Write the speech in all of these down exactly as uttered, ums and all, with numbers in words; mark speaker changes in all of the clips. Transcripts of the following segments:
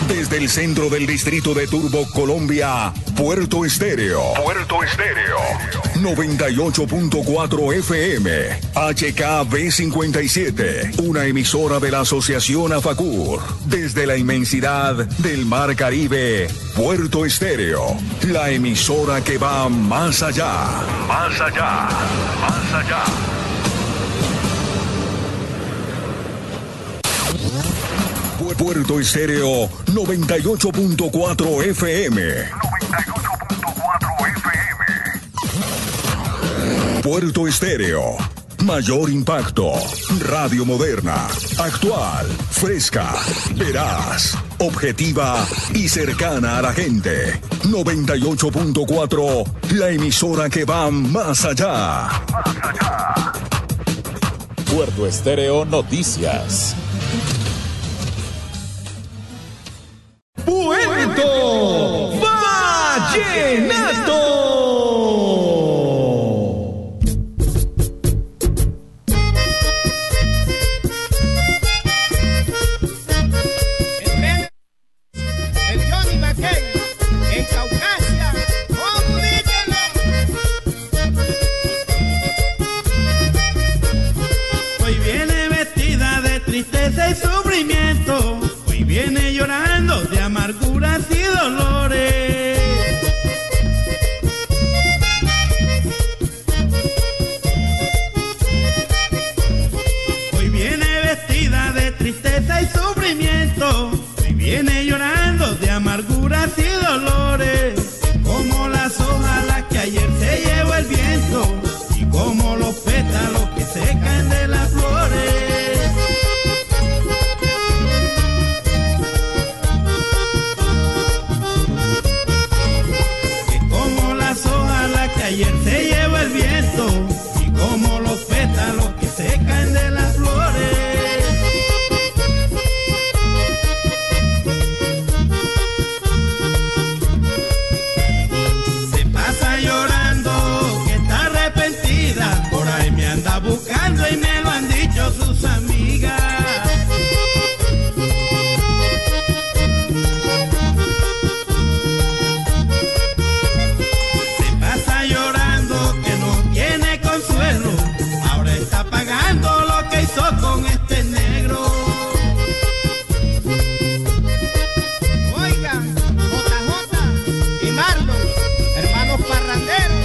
Speaker 1: Desde el centro del distrito de Turbo, Colombia, Puerto Estéreo. Puerto Estéreo. noventa y ocho punto cuatro F M. H K B cincuenta y siete. Una emisora de la Asociación AFACUR. Desde la inmensidad del Mar Caribe, Puerto Estéreo. La emisora que va más allá. Más allá. Más allá. Puerto Estéreo noventa y ocho punto cuatro F M. noventa y ocho punto cuatro F M. Puerto Estéreo. Mayor impacto. Radio moderna. Actual. Fresca. Veraz. Objetiva y cercana a la gente. noventa y ocho punto cuatro. La emisora que va más allá. Más allá.
Speaker 2: Puerto Estéreo Noticias.
Speaker 3: Puerto Vallenato.
Speaker 4: El Johnny McKay en Caucasia.
Speaker 5: Hoy viene vestida de tristeza y sufrimiento. Hoy viene llorando de amarguras y dolores. Hoy viene vestida de tristeza y sufrimiento. Hoy viene llorando de amarguras y dolores. Como las hojas las que ayer se llevó el viento. Y como los pétalos que se caen de las flores. Ayer se lleva el viento y como los pétalos que se caen de las flores. Se pasa llorando que está arrepentida, por ahí me anda buscando y me lo han dicho sus amigas. Con este negro.
Speaker 4: Oigan, J J y Marlon, hermanos parranderos.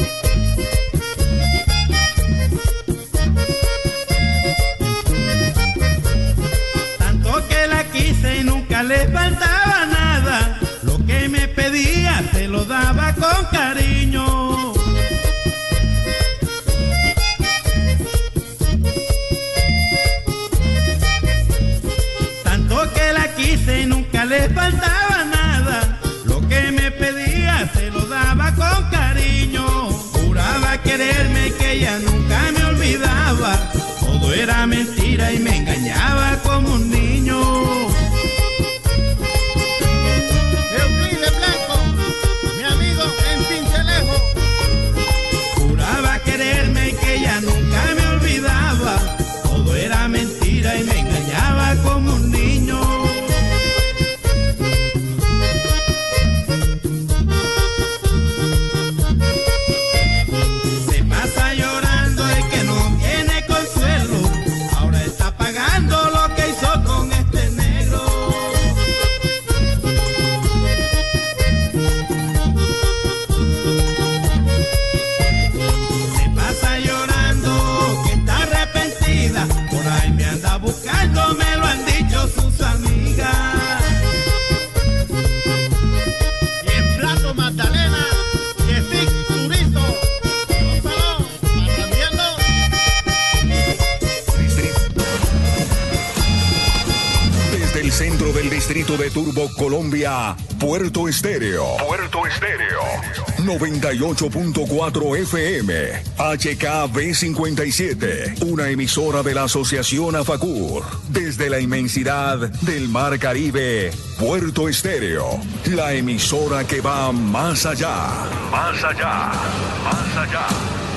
Speaker 5: Tanto que la quise y nunca le faltaba nada. Lo que me pedía se lo daba con cariño. Que la quise y nunca le faltaba nada. Lo que me pedía se lo daba con cariño. Juraba quererme y que ella nunca me olvidaba. Todo era mentira y me engañaba como un niño.
Speaker 4: Euclides Blanco, mi amigo en Cincelejo.
Speaker 5: Juraba quererme y que ella nunca me olvidaba. Todo era mentira y me engañaba como un niño. Se pasa llorando el que no tiene consuelo. Ahora está pagando lo que hizo con este negro. Se pasa llorando que está arrepentida. Por ahí me anda buscando, me lo han dicho sus amigas.
Speaker 4: Y en Plato Magdalena, Yesik Turizo. Gózalo, aprendiendo.
Speaker 1: Desde el centro del distrito de Turbo, Colombia, Puerto Estéreo. Puerto Estéreo. noventa y ocho punto cuatro F M. H K B cincuenta y siete. Una emisora de la Asociación AFACUR. Desde la inmensidad del Mar Caribe, Puerto Estéreo. La emisora que va más allá. Más allá. Más allá.